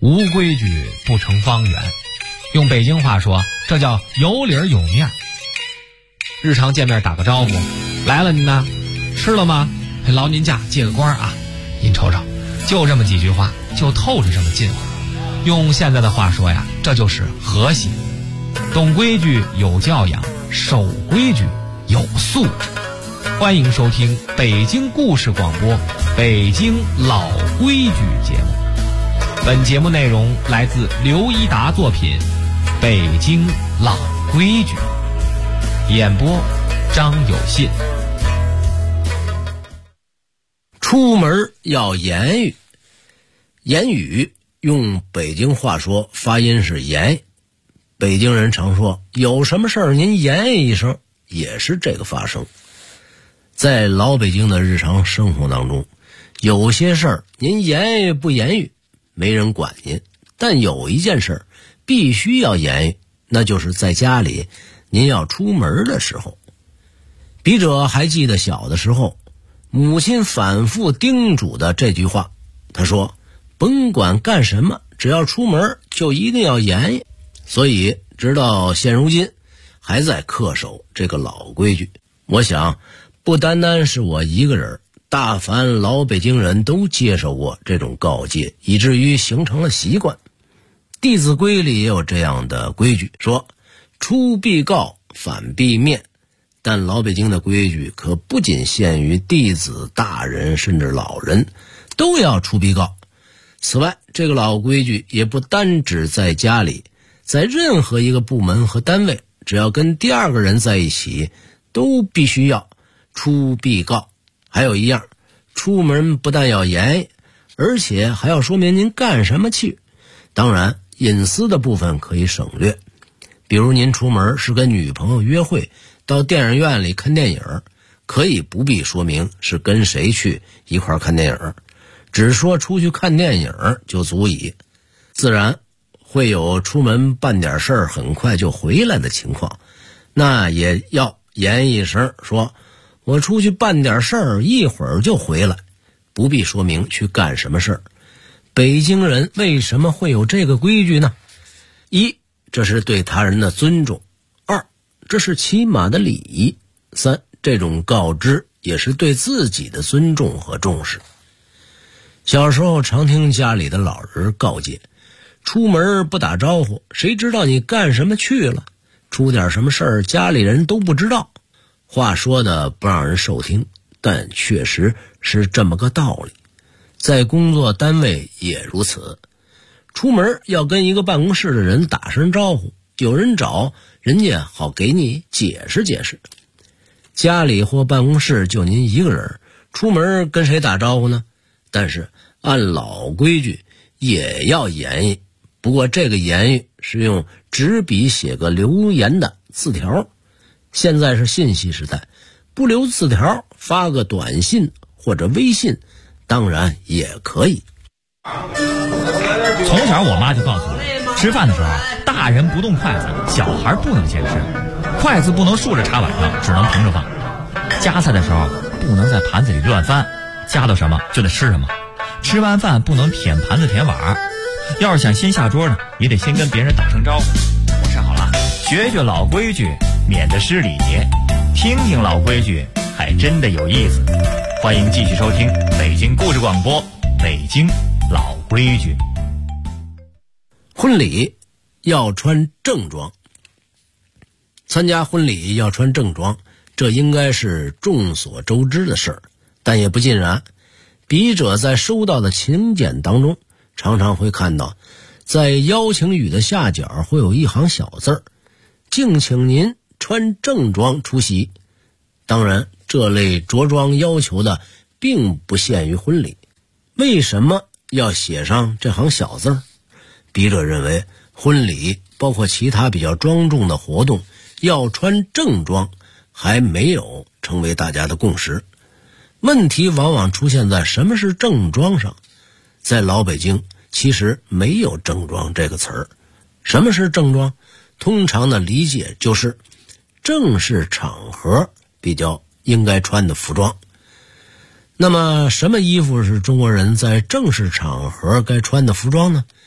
无规矩不成方圆。用北京话说，这叫有理有面。日常见面打个招呼，来了您呢，吃了吗？劳您驾，借个光啊，您瞅瞅，就这么几句话，就透着这么近乎。用现在的话说呀，这就是和谐。懂规矩有教养，守规矩有素质。欢迎收听北京故事广播《北京老规矩》节目。本节目内容来自刘一达作品《北京老规矩》，演播张有信。 出门要言语，言语用北京话说发音是言。北京人常说有什么事儿您言一声，也是这个发声。在老北京的日常生活当中，有些事儿您言语不言语没人管您，但有一件事必须要言语，那就是在家里您要出门的时候。笔者还记得小的时候，母亲反复叮嘱的这句话，她说甭管干什么，只要出门就一定要言语。所以直到现如今还在恪守这个老规矩。我想不单单是我一个人，大凡老北京人都接受过这种告诫，以至于形成了习惯。弟子规里也有这样的规矩，说出必告，反必面。但老北京的规矩可不仅限于弟子、大人甚至老人，都要出必告。此外，这个老规矩也不单指在家里，在任何一个部门和单位，只要跟第二个人在一起，都必须要出必告。还有一样，出门不但要言，而且还要说明您干什么去。当然隐私的部分可以省略，比如您出门是跟女朋友约会，到电影院里看电影，可以不必说明是跟谁去一块看电影，只说出去看电影就足以。自然会有出门办点事儿很快就回来的情况，那也要言一声，说我出去办点事儿，一会儿就回来，不必说明去干什么事儿。北京人为什么会有这个规矩呢？一，这是对他人的尊重；二，这是起码的礼仪；三，这种告知也是对自己的尊重和重视。小时候常听家里的老人告诫，出门不打招呼，谁知道你干什么去了？出点什么事儿，家里人都不知道。话说的不让人受听，但确实是这么个道理。在工作单位也如此，出门要跟一个办公室的人打声招呼，有人找，人家好给你解释解释。家里或办公室就您一个人，出门跟谁打招呼呢？但是按老规矩也要言语，不过这个言语是用纸笔写个留言的字条。现在是信息时代，不留字条，发个短信或者微信当然也可以。 从小我妈就告诉我，吃饭的时候大人不动筷子，小孩不能先吃，筷子不能竖着插碗上，只能平着放。夹菜的时候不能在盘子里乱翻，夹到什么就得吃什么。吃完饭不能舔盘子舔碗，要是想先下桌呢，也得先跟别人打声招呼。我吃好了，学学老规矩，免得失礼节。听听老规矩，还真的有意思。欢迎继续收听北京故事广播《北京老规矩》。 婚礼要穿正装，参加婚礼要穿正装，这应该是众所周知的事儿，但也不尽然。笔者在收到的请柬当中，常常会看到，在邀请语的下角会有一行小字儿，敬请您穿正装出席。当然，这类着装要求的并不限于婚礼。为什么要写上这行小字儿？笔者认为，婚礼包括其他比较庄重的活动要穿正装，还没有成为大家的共识。问题往往出现在什么是正装上。在老北京其实没有正装这个词儿。什么是正装？通常的理解就是正式场合比较应该穿的服装。那么什么衣服是中国人在正式场合该穿的服装呢？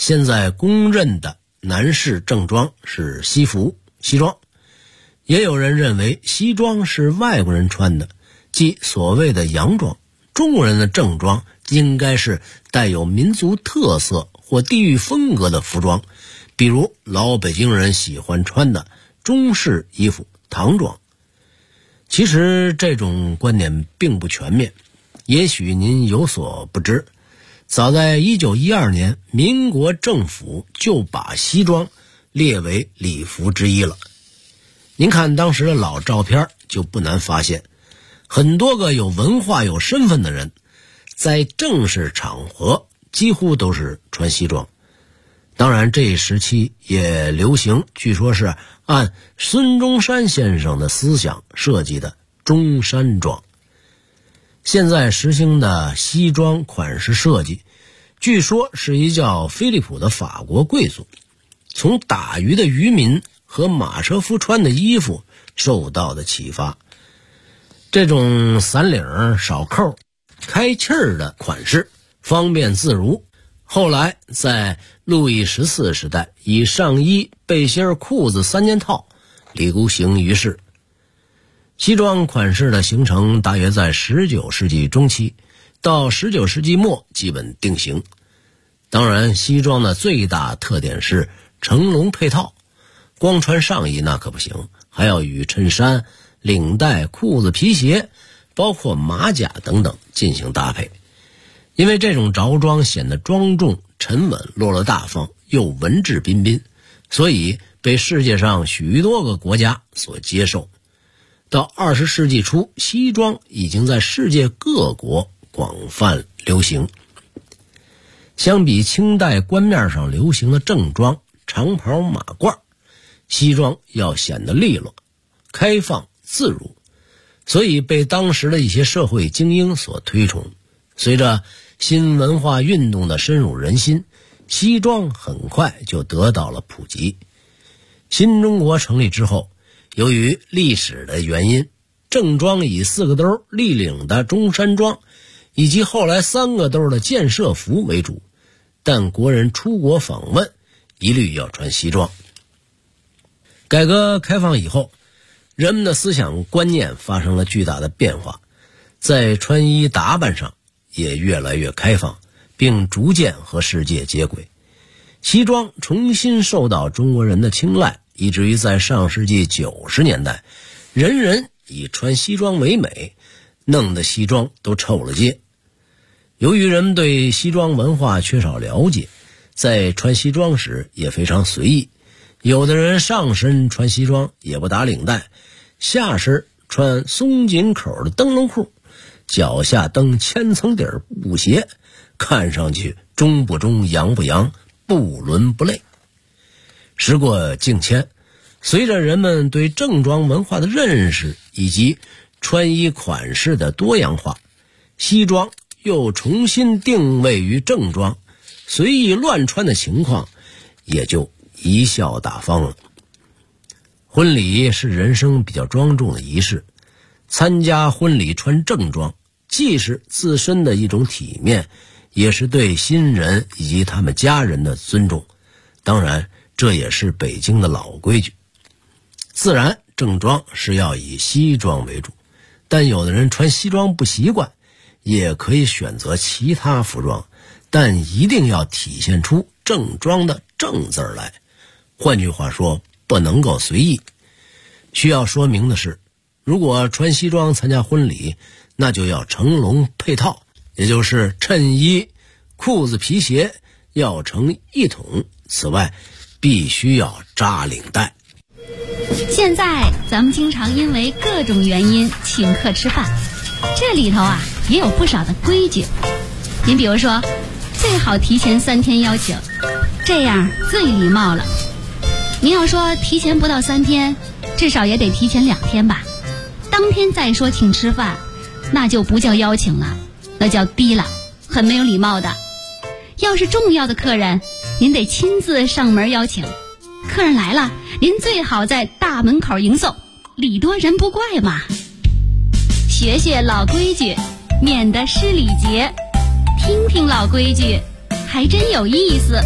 现在公认的男士正装是西服、西装，也有人认为西装是外国人穿的，即所谓的洋装。中国人的正装应该是带有民族特色或地域风格的服装，比如老北京人喜欢穿的中式衣服、唐装。其实这种观点并不全面，也许您有所不知，早在1912年，民国政府就把西装列为礼服之一了。您看当时的老照片，就不难发现，很多个有文化有身份的人在正式场合几乎都是穿西装。当然这一时期也流行，据说是按孙中山先生的思想设计的中山装。现在实行的西装款式设计，据说是一叫菲利普的法国贵族从打鱼的渔民和马车夫穿的衣服受到的启发。这种散领、少扣、开气儿的款式方便自如，后来在路易14时代以上衣、背心、裤子3件套流行于世。西装款式的形成大约在19世纪中期，到19世纪末基本定型。当然西装的最大特点是成龙配套，光穿上衣那可不行，还要与衬衫、领带、裤子、皮鞋，包括马甲等等进行搭配。因为这种着装显得庄重、沉稳、落落大方，又文质彬彬，所以被世界上许多个国家所接受。到20世纪初，西装已经在世界各国广泛流行。相比清代官面上流行的正装、长袍马褂，西装要显得利落、开放、自如，所以被当时的一些社会精英所推崇。随着新文化运动的深入人心，西装很快就得到了普及。新中国成立之后，由于历史的原因，正装以4个兜立领的中山装以及后来3个兜的建设服为主，但国人出国访问一律要穿西装。改革开放以后，人们的思想观念发生了巨大的变化，在穿衣打扮上也越来越开放，并逐渐和世界接轨。西装重新受到中国人的青睐，以至于在上世纪90年代，人人以穿西装为美，弄得西装都臭了街。由于人们对西装文化缺少了解，在穿西装时也非常随意，有的人上身穿西装也不打领带，下身穿松紧口的灯笼裤，脚下蹬千层底布鞋，看上去中不中洋不洋，不伦不类。时过境迁，随着人们对正装文化的认识以及穿衣款式的多样化，西装又重新定位于正装，随意乱穿的情况也就贻笑大方了。婚礼是人生比较庄重的仪式，参加婚礼穿正装，既是自身的一种体面，也是对新人以及他们家人的尊重。当然这也是北京的老规矩。自然正装是要以西装为主，但有的人穿西装不习惯，也可以选择其他服装，但一定要体现出正装的正字来。换句话说，不能够随意。需要说明的是，如果穿西装参加婚礼，那就要成龙配套，也就是衬衣、裤子、皮鞋要成一统，此外必须要扎领带。 现在咱们经常因为各种原因请客吃饭，这里头也有不少的规矩。您比如说，最好提前3天邀请，这样最礼貌了。您要说提前不到3天，至少也得提前2天吧。当天再说请吃饭，那就不叫邀请了，那叫低了，很没有礼貌的。要是重要的客人，您得亲自上门邀请。客人来了，您最好在大门口迎送，礼多人不怪嘛。学学老规矩，免得失礼节。听听老规矩，还真有意思。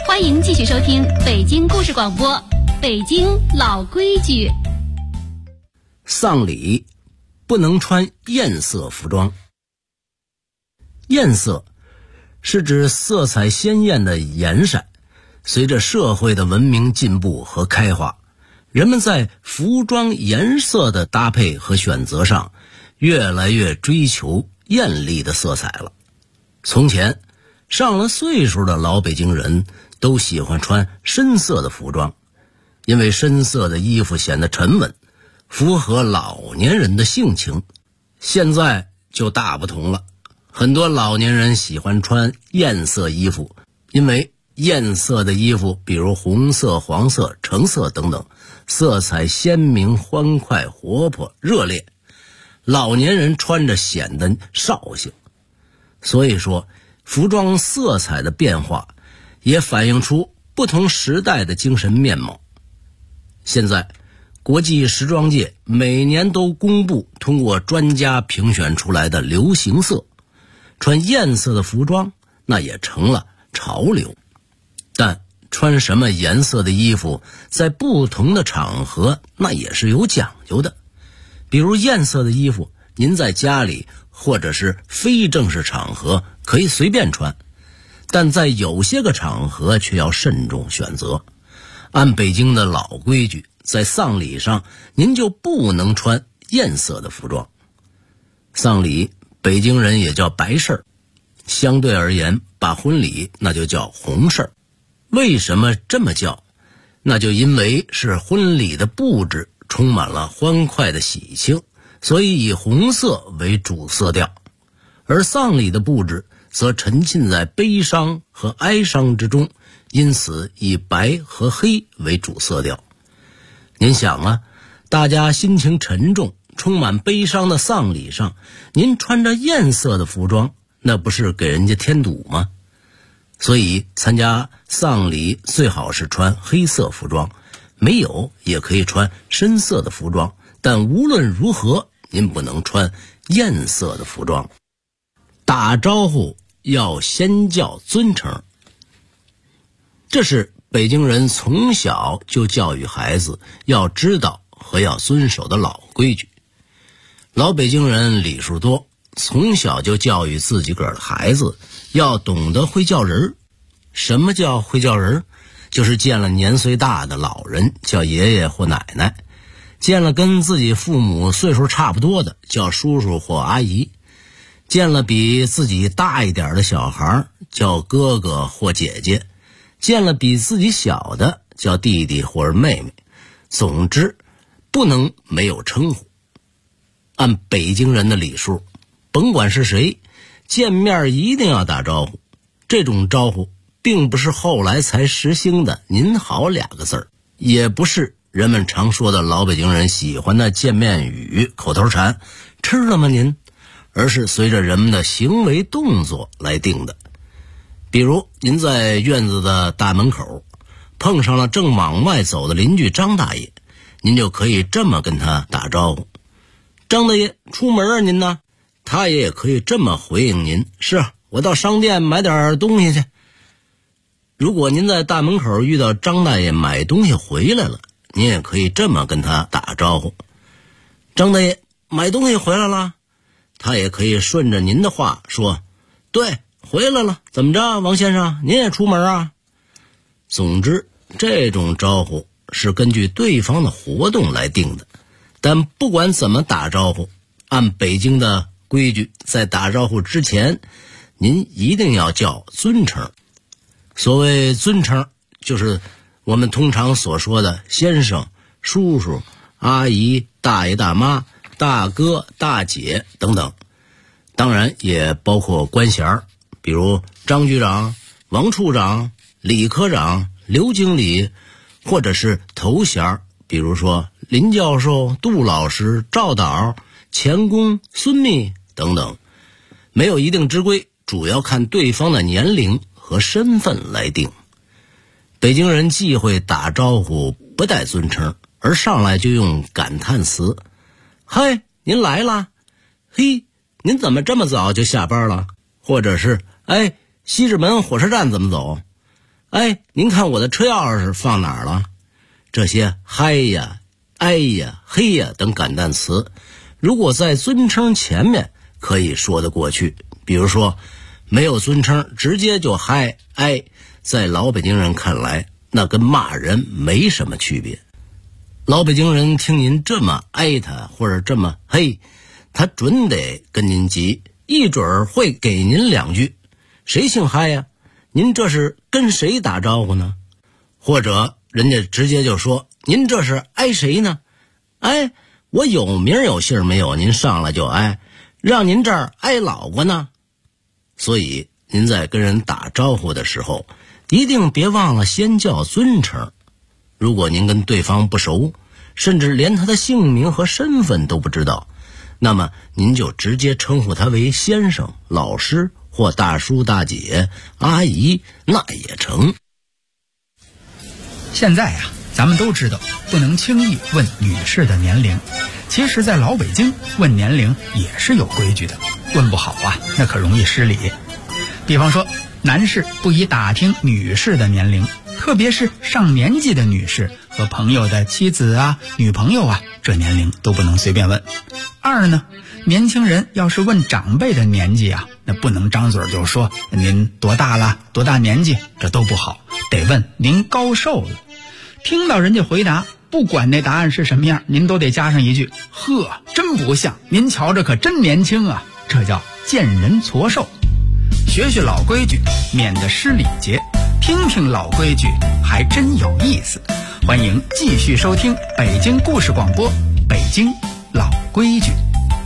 欢迎继续收听北京故事广播，北京老规矩。 丧礼不能穿艳色服装。艳色是指色彩鲜艳的颜色。随着社会的文明进步和开化，人们在服装颜色的搭配和选择上越来越追求艳丽的色彩了。从前上了岁数的老北京人都喜欢穿深色的服装，因为深色的衣服显得沉稳，符合老年人的性情。现在就大不同了，很多老年人喜欢穿艳色衣服，因为艳色的衣服比如红色、黄色、橙色等等，色彩鲜明、欢快、活泼、热烈，老年人穿着显得绍兴。所以说服装色彩的变化也反映出不同时代的精神面貌。现在国际时装界每年都公布通过专家评选出来的流行色，穿艳色的服装那也成了潮流。但穿什么颜色的衣服在不同的场合那也是有讲究的。比如艳色的衣服您在家里或者是非正式场合可以随便穿，但在有些个场合却要慎重选择。按北京的老规矩，在丧礼上您就不能穿艳色的服装。丧礼北京人也叫白事儿，相对而言把婚礼那就叫红事儿。为什么这么叫？那就因为是婚礼的布置充满了欢快的喜庆，所以以红色为主色调，而丧礼的布置则沉浸在悲伤和哀伤之中，因此以白和黑为主色调。您想啊，大家心情沉重、充满悲伤的丧礼上，您穿着艳色的服装，那不是给人家添堵吗？所以参加丧礼最好是穿黑色服装，没有也可以穿深色的服装，但无论如何您不能穿艳色的服装。打招呼要先叫尊称，这是北京人从小就教育孩子要知道和要遵守的老规矩。老北京人礼数多，从小就教育自己个儿的孩子要懂得会叫人。什么叫会叫人？就是见了年岁大的老人叫爷爷或奶奶，见了跟自己父母岁数差不多的叫叔叔或阿姨，见了比自己大一点的小孩叫哥哥或姐姐，见了比自己小的叫弟弟或者妹妹。总之不能没有称呼。按北京人的礼数，甭管是谁，见面一定要打招呼。这种招呼并不是后来才实行的您好2个字儿，也不是人们常说的老北京人喜欢的见面语、口头禅吃了吗您，而是随着人们的行为动作来定的。比如您在院子的大门口碰上了正往外走的邻居张大爷，您就可以这么跟他打招呼：张大爷出门啊您呢？他也可以这么回应您：是啊，我到商店买点东西去。如果您在大门口遇到张大爷买东西回来了，您也可以这么跟他打招呼：张大爷买东西回来了。他也可以顺着您的话说：对，回来了。怎么着，王先生您也出门啊？总之这种招呼是根据对方的活动来定的。但不管怎么打招呼，按北京的规矩，在打招呼之前您一定要叫尊称。所谓尊称，就是我们通常所说的先生、叔叔、阿姨、大爷大妈、大哥、大姐等等。当然也包括官衔，比如张局长、王处长、李科长、刘经理，或者是头衔，比如说林教授、杜老师、赵导、钱公、孙秘等等。没有一定之规，主要看对方的年龄和身份来定。北京人忌讳打招呼不带尊称，而上来就用感叹词：嗨，您来啦！嘿，您怎么这么早就下班了？或者是哎，西直门火车站怎么走？ 哎，您看我的车钥匙放哪儿了？这些嗨呀、哎呀、嘿呀等感叹词，如果在尊称前面可以说得过去，比如说没有尊称直接就嗨哎，在老北京人看来那跟骂人没什么区别。老北京人听您这么挨他或者这么嘿，他准得跟您急，一准儿会给您两句。谁姓嗨呀？您这是跟谁打招呼呢？或者人家直接就说，您这是挨谁呢？哎，我有名有姓没有，您上来就挨，让您这儿挨老婆呢。所以您在跟人打招呼的时候，一定别忘了先叫尊称。如果您跟对方不熟，甚至连他的姓名和身份都不知道，那么您就直接称呼他为先生、老师或大叔、大姐、阿姨，那也成。 现在呀，咱们都知道不能轻易问女士的年龄，其实在老北京问年龄也是有规矩的，问不好啊，那可容易失礼。比方说，男士不宜打听女士的年龄，特别是上年纪的女士和朋友的妻子啊、女朋友啊，这年龄都不能随便问。二呢，年轻人要是问长辈的年纪啊，那不能张嘴就说您多大了、多大年纪，这都不好，得问您高寿了。听到人家回答，不管那答案是什么样，您都得加上一句：呵，真不像，您瞧着可真年轻啊。这叫见人矬寿。学学老规矩，免得失礼节，听听老规矩还真有意思。欢迎继续收听北京故事广播，北京老规矩。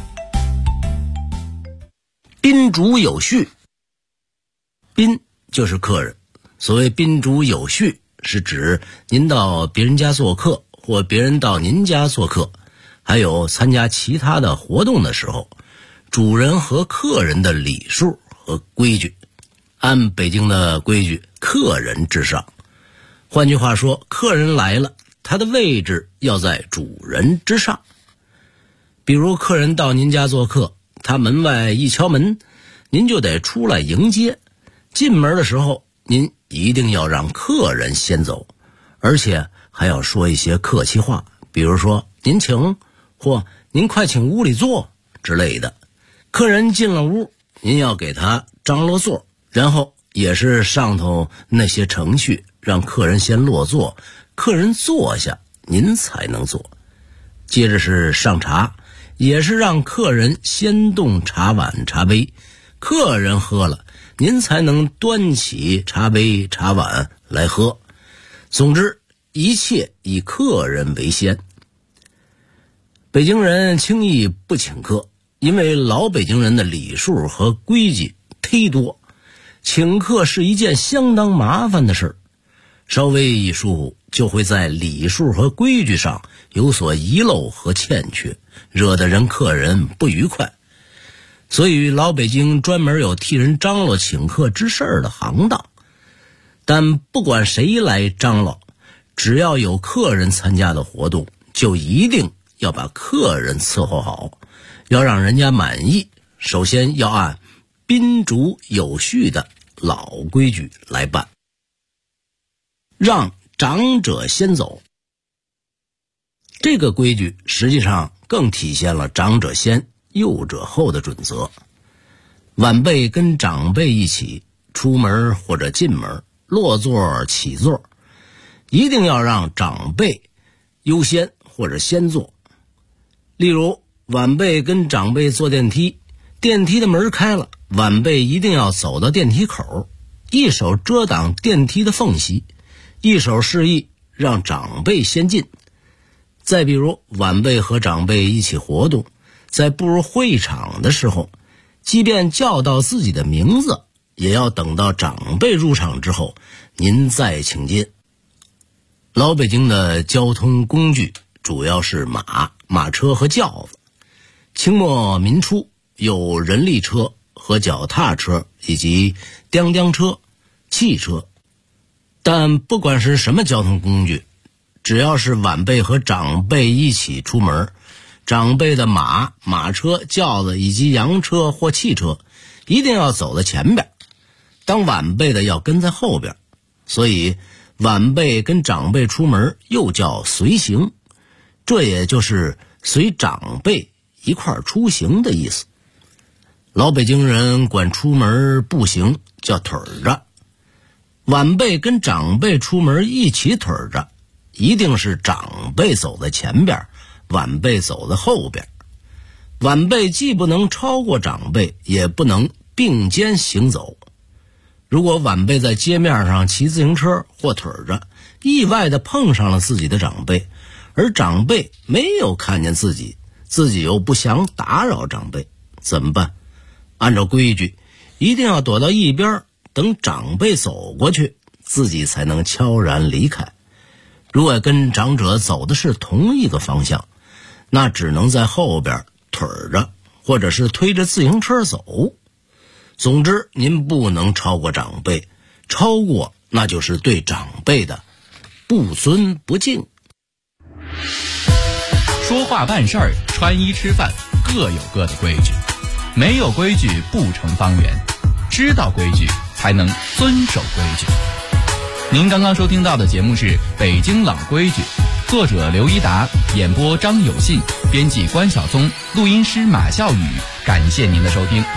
宾主有序，宾就是客人，所谓宾主有序，是指您到别人家做客，或别人到您家做客，还有参加其他的活动的时候，主人和客人的礼数和规矩。按北京的规矩，客人至上。换句话说，客人来了，他的位置要在主人之上。比如客人到您家做客，他门外一敲门，您就得出来迎接。进门的时候，您一定要让客人先走，而且还要说一些客气话，比如说您请，或您快请屋里坐之类的。客人进了屋，您要给他张罗座，然后也是上头那些程序，让客人先落座，客人坐下，您才能坐。接着是上茶，也是让客人先动茶碗茶杯，客人喝了，您才能端起茶杯茶碗来喝。总之，一切以客人为先。北京人轻易不请客，因为老北京人的礼数和规矩忒多，请客是一件相当麻烦的事，稍微一疏忽，就会在礼数和规矩上有所遗漏和欠缺，惹得客人不愉快。所以老北京专门有替人张罗请客之事的行当。但不管谁来张罗，只要有客人参加的活动，就一定要把客人伺候好，要让人家满意。首先要按宾主有序的老规矩来办。让长者先走，这个规矩实际上更体现了长者先幼者后的准则。晚辈跟长辈一起出门或者进门，落座起座，一定要让长辈优先或者先坐。例如晚辈跟长辈坐电梯，电梯的门开了，晚辈一定要走到电梯口，一手遮挡电梯的缝隙，一手示意让长辈先进。再比如晚辈和长辈一起活动，在步入会场的时候，即便叫到自己的名字，也要等到长辈入场之后，您再请进。老北京的交通工具主要是马车和轿子。清末民初有人力车和脚踏车以及叮叮车、汽车。但不管是什么交通工具，只要是晚辈和长辈一起出门，长辈的马车、轿子以及洋车或汽车一定要走在前边，当晚辈的要跟在后边。 所以晚辈跟长辈出门又叫随行，这也就是随长辈一块儿出行的意思。老北京人管出门步行叫腿着，晚辈跟长辈出门一起腿着，一定是长辈走在前边，晚辈走在后边。晚辈既不能超过长辈，也不能并肩行走。如果晚辈在街面上骑自行车或腿着，意外地碰上了自己的长辈，而长辈没有看见自己，自己又不想打扰长辈，怎么办？按照规矩，一定要躲到一边，等长辈走过去，自己才能悄然离开。如果跟长者走的是同一个方向，那只能在后边腿着，或者是推着自行车走。总之，您不能超过长辈，超过那就是对长辈的不尊不敬。 说话办事儿，穿衣吃饭，各有各的规矩。没有规矩不成方圆，知道规矩才能遵守规矩。您刚刚收听到的节目是《北京老规矩》，作者刘一达，演播张有信，编辑关晓松，录音师马笑宇。感谢您的收听。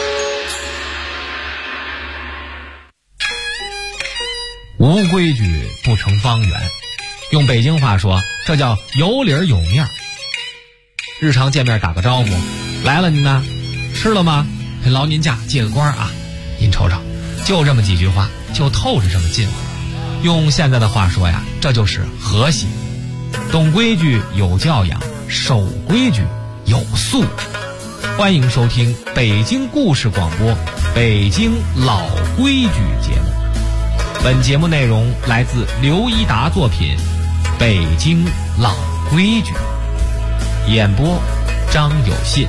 无规矩不成方圆，用北京话说，这叫有理儿有面儿。日常见面打个招呼，来了您呢，吃了吗？劳您驾，借个光啊！您瞅瞅，就这么几句话，就透着这么近。用现在的话说呀，这就是和谐。懂规矩有教养，守规矩有素。欢迎收听北京故事广播《北京老规矩》节目。本节目内容来自刘一达作品《北京老规矩》，演播张有信。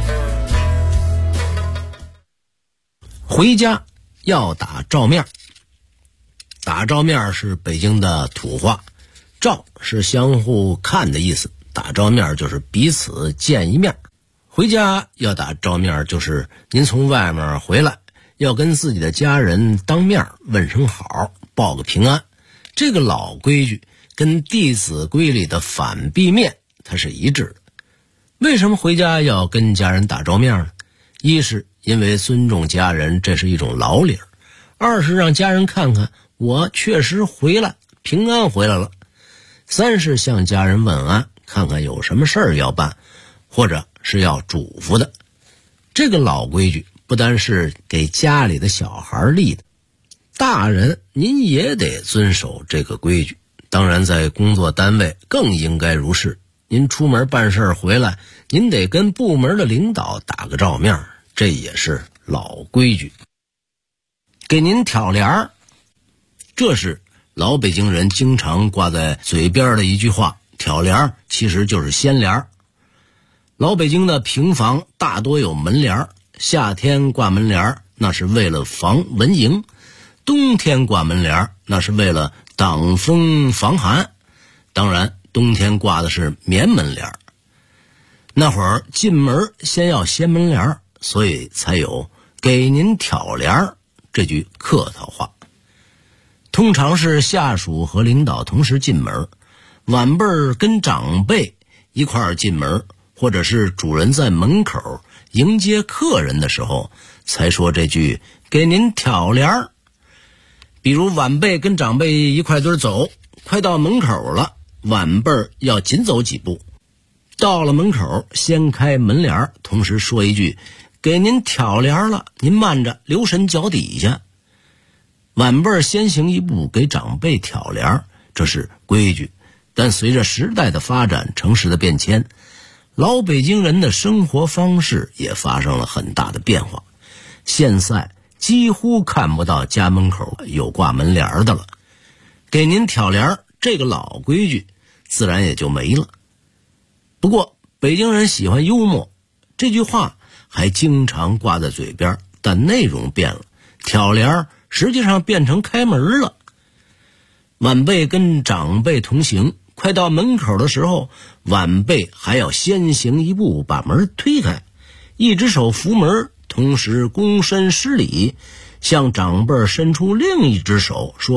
回家要打照面，打照面是北京的土话，照是相互看的意思，打照面就是彼此见一面。回家要打照面，就是您从外面回来，要跟自己的家人当面问声好，报个平安。这个老规矩跟《弟子规》里的反壁面它是一致的。为什么回家要跟家人打照面呢？一是因为尊重家人，这是一种老理儿；二是让家人看看我确实回来，平安回来了；三是向家人问安，看看有什么事儿要办，或者是要嘱咐的。这个老规矩不单是给家里的小孩立的，大人您也得遵守这个规矩。当然在工作单位更应该如是。您出门办事回来，您得跟部门的领导打个照面，这也是老规矩。给您挑帘儿，这是老北京人经常挂在嘴边的一句话。挑帘儿其实就是掀帘儿。老北京的平房大多有门帘儿，夏天挂门帘儿那是为了防蚊蝇，冬天挂门帘儿那是为了挡风防寒。当然冬天挂的是棉门帘。那会儿进门先要掀门帘，所以才有给您挑帘这句客套话。通常是下属和领导同时进门，晚辈跟长辈一块儿进门，或者是主人在门口迎接客人的时候才说这句给您挑帘。比如晚辈跟长辈一块堆走，快到门口了，晚辈要紧走几步，到了门口掀开门帘，同时说一句给您挑帘了，您慢着，留神脚底下。晚辈先行一步给长辈挑帘，这是规矩。但随着时代的发展，城市的变迁，老北京人的生活方式也发生了很大的变化。现在几乎看不到家门口有挂门帘的了，给您挑帘这个老规矩自然也就没了。不过北京人喜欢幽默，这句话还经常挂在嘴边，但内容变了，挑帘实际上变成开门了。晚辈跟长辈同行，快到门口的时候，晚辈还要先行一步把门推开，一只手扶门，同时躬身施礼，向长辈伸出另一只手说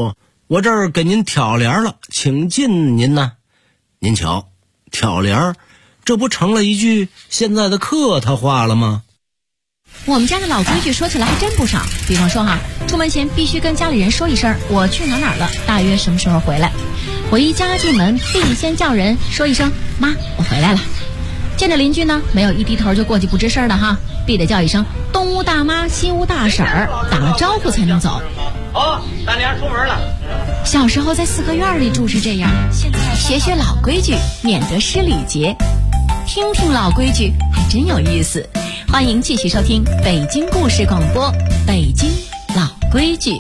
我这儿给您挑帘了，请进您呢。您瞧，挑帘这不成了一句现在的客套话了吗？ 我们家的老规矩说起来还真不少，比方说出门前必须跟家里人说一声我去哪儿了，大约什么时候回来。回家进门必先叫人说一声妈，我回来了。见着邻居呢，没有一低头就过去不吱声的必得叫一声东屋大妈西屋大婶儿，打了招呼才能走。 大娘出门了。 小时候在四合院里住是这样，现在学学老规矩，免得失礼节。听听老规矩还真有意思。欢迎继续收听北京故事广播，北京老规矩。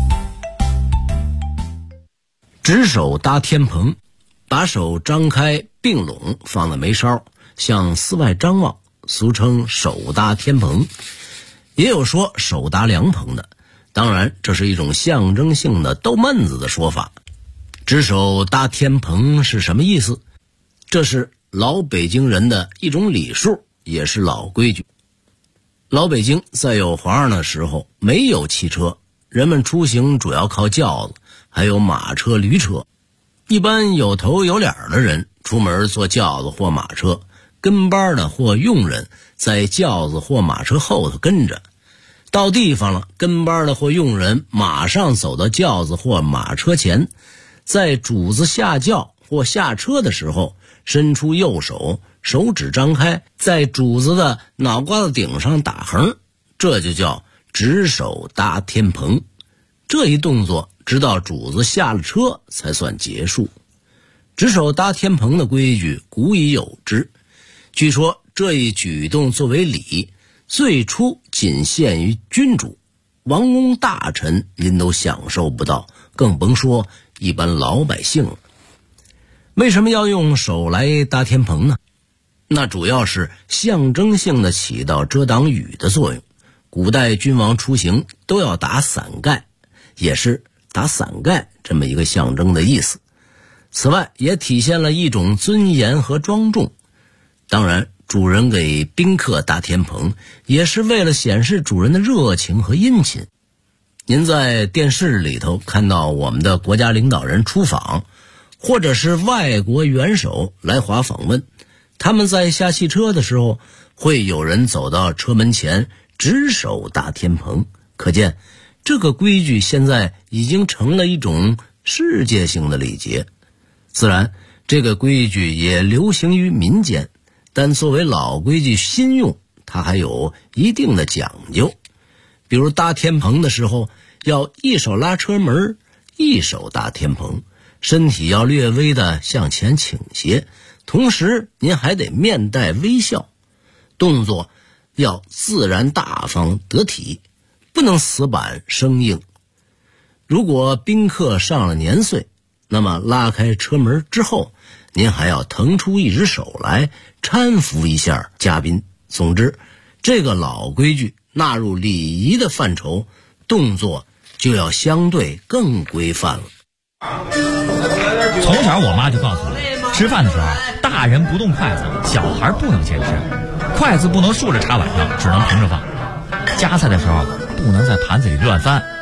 直手搭天棚，把手张开并拢放在眉梢，向寺外张望，俗称手搭天棚。也有说手搭凉棚的，当然这是一种象征性的逗闷子的说法。直手搭天棚是什么意思？这是老北京人的一种礼数，也是老规矩。老北京在有皇上的时候没有汽车，人们出行主要靠轿子，还有马车、驴车。一般有头有脸的人出门坐轿子或马车，跟班的或佣人在轿子或马车后头跟着。到地方了，跟班的或佣人马上走到轿子或马车前，在主子下轿或下车的时候，伸出右手，手指张开，在主子的脑瓜子顶上打横，这就叫直手搭天棚。这一动作直到主子下了车才算结束。直手搭天棚的规矩古已有之，据说这一举动作为礼，最初仅限于君主，王公大臣您都享受不到，更甭说一般老百姓了。为什么要用手来搭天棚呢？那主要是象征性的起到遮挡雨的作用。古代君王出行都要打伞盖，也是打伞盖这么一个象征的意思。此外也体现了一种尊严和庄重。当然主人给宾客搭天棚也是为了显示主人的热情和殷勤。您在电视里头看到我们的国家领导人出访，或者是外国元首来华访问，他们在下汽车的时候会有人走到车门前直手搭天棚，可见这个规矩现在已经成了一种世界性的礼节。自然这个规矩也流行于民间，但作为老规矩新用，它还有一定的讲究。比如搭天棚的时候要一手拉车门，一手搭天棚，身体要略微的向前倾斜，同时您还得面带微笑，动作要自然大方得体，不能死板生硬。如果宾客上了年岁，那么拉开车门之后，您还要腾出一只手来搀扶一下嘉宾。总之这个老规矩纳入礼仪的范畴，动作就要相对更规范了。 从小我妈就告诉我，吃饭的时候大人不动筷子，小孩不能牵吃，筷子不能竖着插碗上，只能平着放。夹菜的时候不能在盘子里乱翻，